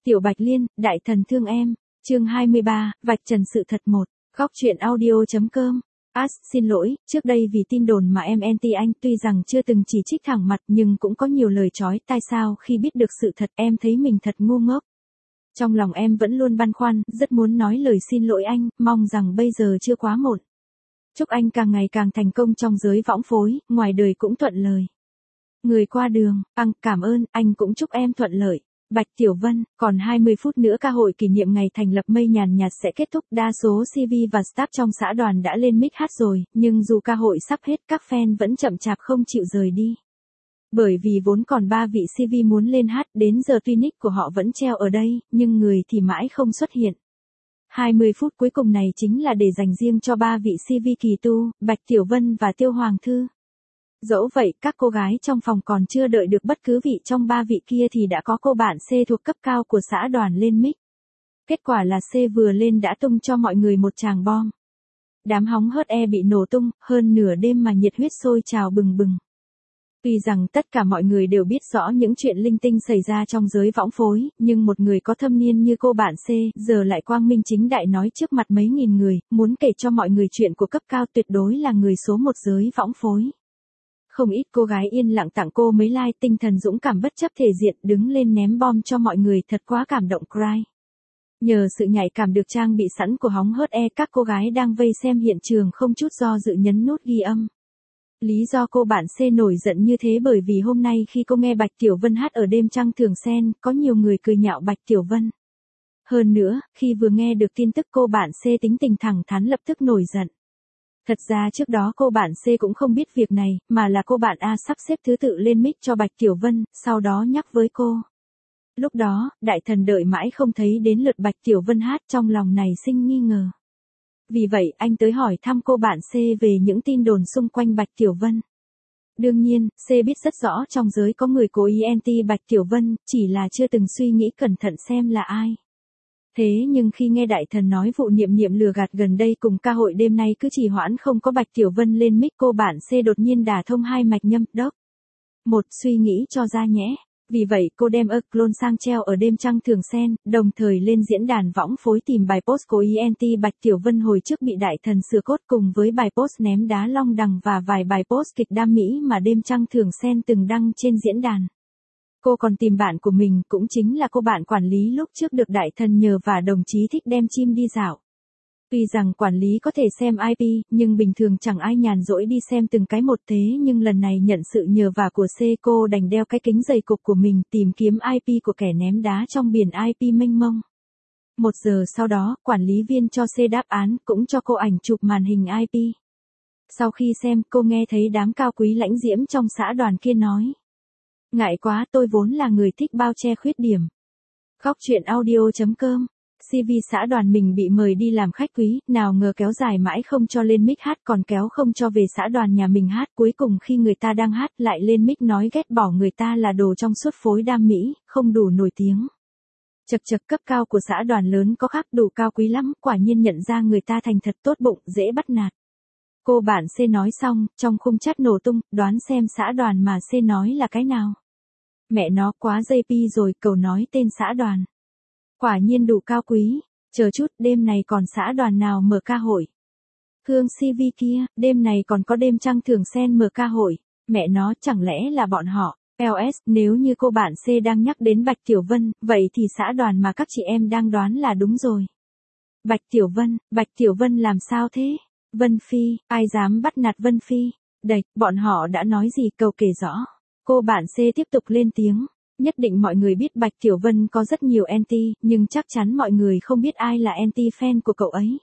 Tiểu Bạch Liên, đại thần thương em. Chương 23, vạch trần sự thật 1. Góc truyện audio.com. Xin lỗi, trước đây vì tin đồn mà em anti anh, tuy rằng chưa từng chỉ trích thẳng mặt nhưng cũng có nhiều lời chói tai sao khi biết được sự thật em thấy mình thật ngu ngốc. Trong lòng em vẫn luôn băn khoăn, rất muốn nói lời xin lỗi anh, mong rằng bây giờ chưa quá muộn. Chúc anh càng ngày càng thành công trong giới võng phối, ngoài đời cũng thuận lời. Người qua đường, cảm ơn, anh cũng chúc em thuận lợi. Bạch Tiểu Vân, còn 20 phút nữa ca hội kỷ niệm ngày thành lập Mây Nhàn Nhạt sẽ kết thúc, đa số CV và staff trong xã đoàn đã lên mic hát rồi, nhưng dù ca hội sắp hết các fan vẫn chậm chạp không chịu rời đi. Bởi vì vốn còn 3 vị CV muốn lên hát, đến giờ tuy nick của họ vẫn treo ở đây, nhưng người thì mãi không xuất hiện. 20 phút cuối cùng này chính là để dành riêng cho 3 vị CV kỳ tu, Bạch Tiểu Vân và Tiêu Hoàng Thư. Dẫu vậy, các cô gái trong phòng còn chưa đợi được bất cứ vị trong 3 vị kia thì đã có cô bạn C thuộc cấp cao của xã đoàn lên mic. Kết quả là C vừa lên đã tung cho mọi người một tràng bom. Đám hóng hớt bị nổ tung, hơn nửa đêm mà nhiệt huyết sôi trào bừng bừng. Tuy rằng tất cả mọi người đều biết rõ những chuyện linh tinh xảy ra trong giới võng phối, nhưng một người có thâm niên như cô bạn C, giờ lại quang minh chính đại nói trước mặt mấy nghìn người, muốn kể cho mọi người chuyện của cấp cao tuyệt đối là người số một giới võng phối. Không ít cô gái yên lặng tặng cô mấy like, tinh thần dũng cảm bất chấp thể diện đứng lên ném bom cho mọi người, thật quá cảm động cry. Nhờ sự nhạy cảm được trang bị sẵn của hóng hớt các cô gái đang vây xem hiện trường không chút do dự nhấn nút ghi âm. Lý do cô bạn C nổi giận như thế bởi vì hôm nay khi cô nghe Bạch Tiểu Vân hát ở đêm trăng thường sen, có nhiều người cười nhạo Bạch Tiểu Vân. Hơn nữa, khi vừa nghe được tin tức cô bạn C tính tình thẳng thắn lập tức nổi giận. Thật ra trước đó cô bạn C cũng không biết việc này, mà là cô bạn A sắp xếp thứ tự lên mic cho Bạch Tiểu Vân, sau đó nhắc với cô. Lúc đó, đại thần đợi mãi không thấy đến lượt Bạch Tiểu Vân hát, trong lòng này sinh nghi ngờ. Vì vậy anh tới hỏi thăm cô bạn C về những tin đồn xung quanh Bạch Tiểu Vân. Đương nhiên, C biết rất rõ trong giới có người cố ý anti Bạch Tiểu Vân, chỉ là chưa từng suy nghĩ cẩn thận xem là ai. Thế nhưng khi nghe đại thần nói vụ Niệm lừa gạt gần đây cùng ca hội đêm nay cứ trì hoãn không có Bạch Tiểu Vân lên mic, cô bạn C đột nhiên đả thông hai mạch nhâm đốc. Một suy nghĩ cho ra nhẽ. Vì vậy cô đem clone sang treo ở đêm trăng thường sen, đồng thời lên diễn đàn võng phối tìm bài post cố ý anti Bạch Tiểu Vân hồi trước bị đại thần sửa cốt cùng với bài post ném đá long đằng và vài bài post kịch đam mỹ mà đêm trăng thường sen từng đăng trên diễn đàn. Cô còn tìm bạn của mình, cũng chính là cô bạn quản lý lúc trước được đại thần nhờ và đồng chí thích đem chim đi dạo. Tuy rằng quản lý có thể xem IP, nhưng bình thường chẳng ai nhàn rỗi đi xem từng cái một, thế nhưng lần này nhận sự nhờ vả của C, cô đành đeo cái kính dày cục của mình tìm kiếm IP của kẻ ném đá trong biển IP mênh mông. 1 giờ sau đó, quản lý viên cho C đáp án, cũng cho cô ảnh chụp màn hình IP. Sau khi xem, cô nghe thấy đám cao quý lãnh diễm trong xã đoàn kia nói. Ngại quá, tôi vốn là người thích bao che khuyết điểm. Góc truyện audio.com. CV xã đoàn mình bị mời đi làm khách quý, nào ngờ kéo dài mãi không cho lên mic hát, còn kéo không cho về xã đoàn nhà mình hát, cuối cùng khi người ta đang hát lại lên mic nói ghét bỏ người ta là đồ trong suốt phối đam mỹ, không đủ nổi tiếng. Chật cấp cao của xã đoàn lớn có khác đủ cao quý lắm, quả nhiên nhận ra người ta thành thật tốt bụng, dễ bắt nạt. Cô bạn C nói xong, trong khung chat nổ tung, đoán xem xã đoàn mà C nói là cái nào. Mẹ nó quá JP rồi, cậu nói tên xã đoàn. Quả nhiên đủ cao quý, chờ chút, đêm này còn xã đoàn nào mở ca hội. Hương CV kia, đêm này còn có đêm trăng thường sen mở ca hội, mẹ nó chẳng lẽ là bọn họ. LS, nếu như cô bạn C đang nhắc đến Bạch Tiểu Vân, vậy thì xã đoàn mà các chị em đang đoán là đúng rồi. Bạch Tiểu Vân làm sao thế? Vân Phi, ai dám bắt nạt Vân Phi? Đạch, bọn họ đã nói gì, cậu kể rõ. Cô bạn C tiếp tục lên tiếng. Nhất định mọi người biết Bạch Tiểu Vân có rất nhiều anti, nhưng chắc chắn mọi người không biết ai là anti-fan của cậu ấy.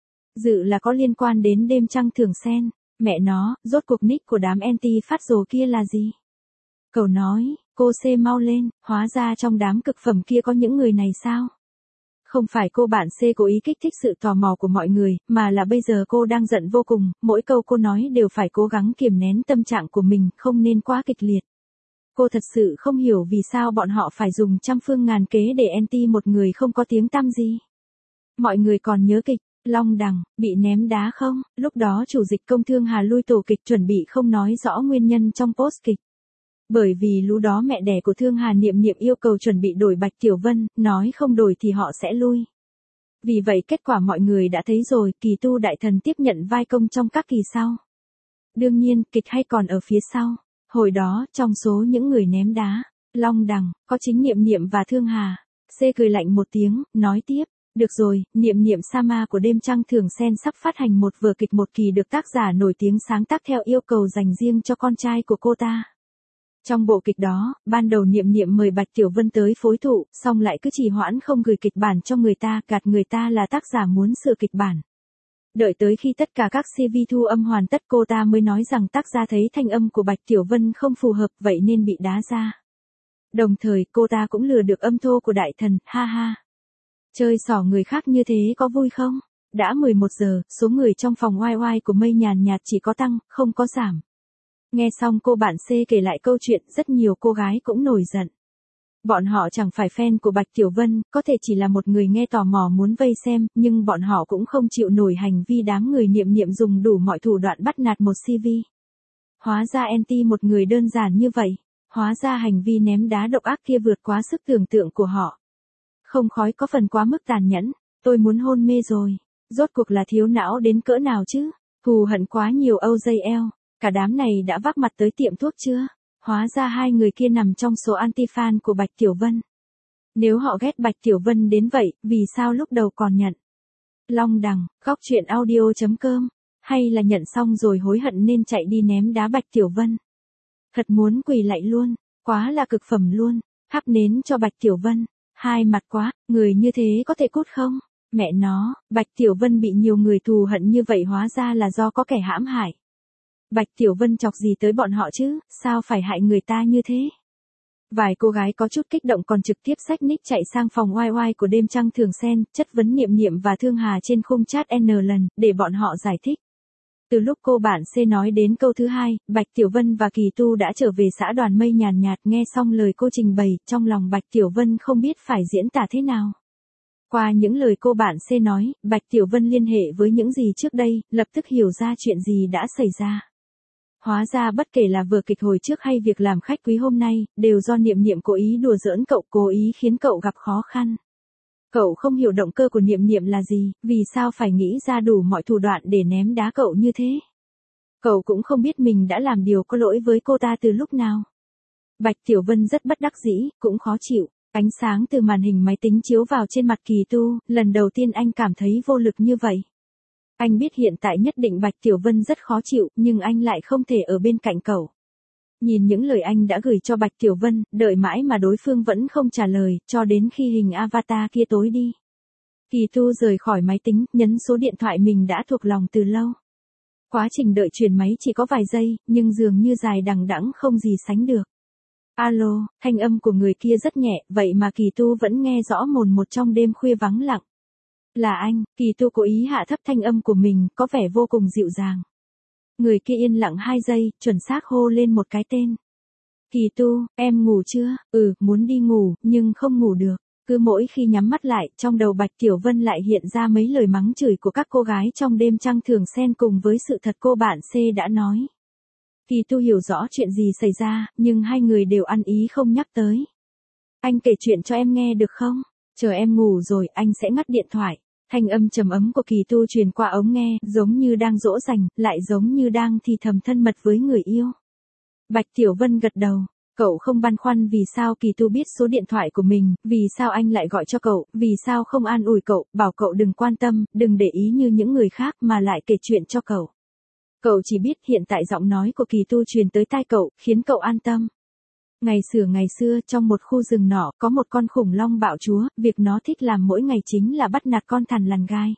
Dự là có liên quan đến đêm trăng thường sen. Mẹ nó, rốt cuộc nick của đám anti-phát rồ kia là gì? Cậu nói, cô C mau lên, hóa ra trong đám cực phẩm kia có những người này sao? Không phải cô bạn C cố ý kích thích sự tò mò của mọi người, mà là bây giờ cô đang giận vô cùng, mỗi câu cô nói đều phải cố gắng kiềm nén tâm trạng của mình, không nên quá kịch liệt. Cô thật sự không hiểu vì sao bọn họ phải dùng trăm phương ngàn kế để anti một người không có tiếng tăm gì. Mọi người còn nhớ kịch Long Đằng bị ném đá không? Lúc đó chủ dịch công thương Hà lui tổ kịch chuẩn bị không nói rõ nguyên nhân trong post kịch. Bởi vì lúc đó mẹ đẻ của Thương Hà Niệm Niệm yêu cầu chuẩn bị đổi Bạch Tiểu Vân, nói không đổi thì họ sẽ lui. Vì vậy kết quả mọi người đã thấy rồi, Kỳ Tu đại thần tiếp nhận vai công trong các kỳ sau. Đương nhiên, kịch hay còn ở phía sau. Hồi đó, trong số những người ném đá, Long Đằng, có chính Niệm Niệm và Thương Hà. C cười lạnh một tiếng, nói tiếp. Được rồi, Niệm Niệm Sama của đêm trăng thường sen sắp phát hành một vở kịch một kỳ được tác giả nổi tiếng sáng tác theo yêu cầu dành riêng cho con trai của cô ta. Trong bộ kịch đó, ban đầu Niệm Niệm mời Bạch Tiểu Vân tới phối thụ, xong lại cứ trì hoãn không gửi kịch bản cho người ta, gạt người ta là tác giả muốn sửa kịch bản. Đợi tới khi tất cả các CV thu âm hoàn tất cô ta mới nói rằng tác giả thấy thanh âm của Bạch Tiểu Vân không phù hợp vậy nên bị đá ra. Đồng thời cô ta cũng lừa được âm thô của đại thần, ha ha. Chơi xỏ người khác như thế có vui không? Đã 11 giờ, số người trong phòng oai oai của Mây Nhàn Nhạt chỉ có tăng, không có giảm. Nghe xong cô bạn C kể lại câu chuyện, rất nhiều cô gái cũng nổi giận. Bọn họ chẳng phải fan của Bạch Tiểu Vân, có thể chỉ là một người nghe tò mò muốn vây xem, nhưng bọn họ cũng không chịu nổi hành vi đám người Niệm Niệm dùng đủ mọi thủ đoạn bắt nạt một CV. Hóa ra anti một người đơn giản như vậy, hóa ra hành vi ném đá độc ác kia vượt quá sức tưởng tượng của họ. Không khói có phần quá mức tàn nhẫn, tôi muốn hôn mê rồi. Rốt cuộc là thiếu não đến cỡ nào chứ? Thù hận quá nhiều OJL, cả đám này đã vác mặt tới tiệm thuốc chưa? Hóa ra hai người kia nằm trong số anti-fan của Bạch Tiểu Vân. Nếu họ ghét Bạch Tiểu Vân đến vậy, vì sao lúc đầu còn nhận? Long Đằng, góc truyện audio.com, hay là nhận xong rồi hối hận nên chạy đi ném đá Bạch Tiểu Vân? Thật muốn quỳ lạy luôn, quá là cực phẩm luôn, thắp nến cho Bạch Tiểu Vân. Hai mặt quá, người như thế có thể cút không? Mẹ nó, Bạch Tiểu Vân bị nhiều người thù hận như vậy hóa ra là do có kẻ hãm hại. Bạch Tiểu Vân chọc gì tới bọn họ chứ, sao phải hại người ta như thế? Vài cô gái có chút kích động còn trực tiếp xách nick chạy sang phòng oai oai của đêm trăng thường sen, chất vấn Niệm Niệm và Thương Hà trên khung chat N lần, để bọn họ giải thích. Từ lúc cô bạn C nói đến câu thứ hai, Bạch Tiểu Vân và Kỳ Tu đã trở về xã Đoàn Mây Nhàn Nhạt, nghe xong lời cô trình bày, trong lòng Bạch Tiểu Vân không biết phải diễn tả thế nào. Qua những lời cô bạn C nói, Bạch Tiểu Vân liên hệ với những gì trước đây, lập tức hiểu ra chuyện gì đã xảy ra. Hóa ra bất kể là vở kịch hồi trước hay việc làm khách quý hôm nay, đều do Niệm Niệm cố ý đùa giỡn cậu, cố ý khiến cậu gặp khó khăn. Cậu không hiểu động cơ của Niệm Niệm là gì, vì sao phải nghĩ ra đủ mọi thủ đoạn để ném đá cậu như thế. Cậu cũng không biết mình đã làm điều có lỗi với cô ta từ lúc nào. Bạch Tiểu Vân rất bất đắc dĩ, cũng khó chịu. Ánh sáng từ màn hình máy tính chiếu vào trên mặt Kỳ Tu, lần đầu tiên anh cảm thấy vô lực như vậy. Anh biết hiện tại nhất định Bạch Tiểu Vân rất khó chịu, nhưng anh lại không thể ở bên cạnh cậu. Nhìn những lời anh đã gửi cho Bạch Tiểu Vân, đợi mãi mà đối phương vẫn không trả lời, cho đến khi hình avatar kia tối đi. Kỳ Tu rời khỏi máy tính, nhấn số điện thoại mình đã thuộc lòng từ lâu. Quá trình đợi truyền máy chỉ có vài giây, nhưng dường như dài đằng đẵng không gì sánh được. Alo, thanh âm của người kia rất nhẹ, vậy mà Kỳ Tu vẫn nghe rõ mồn một trong đêm khuya vắng lặng. Là anh, Kỳ Tu cố ý hạ thấp thanh âm của mình, có vẻ vô cùng dịu dàng. Người kia yên lặng 2 giây, chuẩn xác hô lên một cái tên. Kỳ Tu, em ngủ chưa? Muốn đi ngủ, nhưng không ngủ được. Cứ mỗi khi nhắm mắt lại, trong đầu Bạch Tiểu Vân lại hiện ra mấy lời mắng chửi của các cô gái trong đêm trăng thường sen cùng với sự thật cô bạn C đã nói. Kỳ Tu hiểu rõ chuyện gì xảy ra, nhưng hai người đều ăn ý không nhắc tới. Anh kể chuyện cho em nghe được không? Chờ em ngủ rồi, anh sẽ ngắt điện thoại. Thanh âm trầm ấm của Kỳ Tu truyền qua ống nghe, giống như đang dỗ dành, lại giống như đang thì thầm thân mật với người yêu. Bạch Tiểu Vân gật đầu. Cậu không băn khoăn vì sao Kỳ Tu biết số điện thoại của mình, vì sao anh lại gọi cho cậu, vì sao không an ủi cậu, bảo cậu đừng quan tâm, đừng để ý như những người khác mà lại kể chuyện cho cậu. Cậu chỉ biết hiện tại giọng nói của Kỳ Tu truyền tới tai cậu, khiến cậu an tâm. Ngày xưa, trong một khu rừng nọ, có một con khủng long bạo chúa, việc nó thích làm mỗi ngày chính là bắt nạt con thằn lằn gai.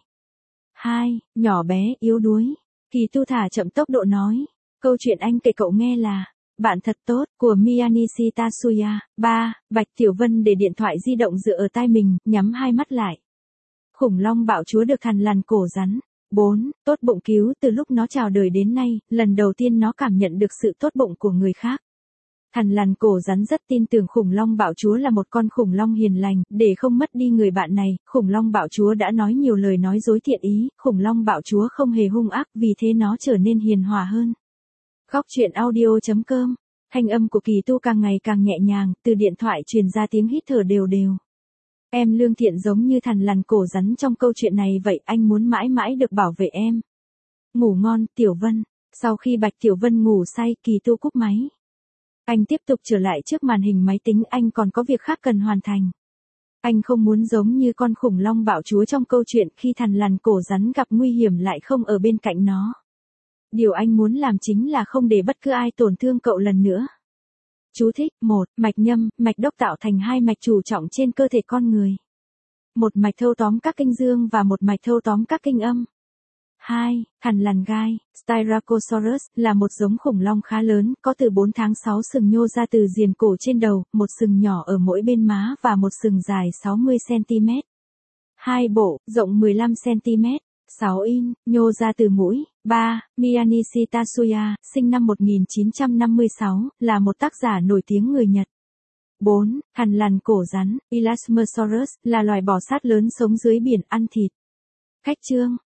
2. Nhỏ bé, yếu đuối. Kỳ Tu thả chậm tốc độ nói. Câu chuyện anh kể cậu nghe là Bạn Thật Tốt, của Miyanishi Tatsuya. 3. Bạch Tiểu Vân để điện thoại di động dựa ở tai mình, nhắm hai mắt lại. Khủng long bạo chúa được thằn lằn cổ rắn. 4. Tốt bụng cứu. Từ lúc nó chào đời đến nay, lần đầu tiên nó cảm nhận được sự tốt bụng của người khác. Thằn lằn cổ rắn rất tin tưởng khủng long bạo chúa là một con khủng long hiền lành, để không mất đi người bạn này, khủng long bạo chúa đã nói nhiều lời nói dối thiện ý, khủng long bạo chúa không hề hung ác, vì thế nó trở nên hiền hòa hơn. Góc truyện audio.com Thanh âm của Kỳ Tu càng ngày càng nhẹ nhàng, từ điện thoại truyền ra tiếng hít thở đều đều. Em lương thiện giống như thằn lằn cổ rắn trong câu chuyện này vậy, anh muốn mãi mãi được bảo vệ em. Ngủ ngon, Tiểu Vân. Sau khi Bạch Tiểu Vân ngủ say, Kỳ Tu cúp máy. Anh tiếp tục trở lại trước màn hình máy tính, anh còn có việc khác cần hoàn thành. Anh không muốn giống như con khủng long bạo chúa trong câu chuyện, khi thằn lằn cổ rắn gặp nguy hiểm lại không ở bên cạnh nó. Điều anh muốn làm chính là không để bất cứ ai tổn thương cậu lần nữa. Chú thích: 1. Mạch nhâm, mạch đốc tạo thành hai mạch chủ trọng trên cơ thể con người. Một mạch thâu tóm các kinh dương và một mạch thâu tóm các kinh âm. 2. Thằn lằn gai, Styracosaurus, là một giống khủng long khá lớn, có từ 4 tháng 6 sừng nhô ra từ diền cổ trên đầu, một sừng nhỏ ở mỗi bên má và một sừng dài 60cm. 2 bộ, rộng 15cm. 6 in, nhô ra từ mũi. 3. Miyanishi Tatsuya, sinh năm 1956, là một tác giả nổi tiếng người Nhật. 4. Thằn lằn cổ rắn, Elasmosaurus, là loài bò sát lớn sống dưới biển ăn thịt. Khách chương.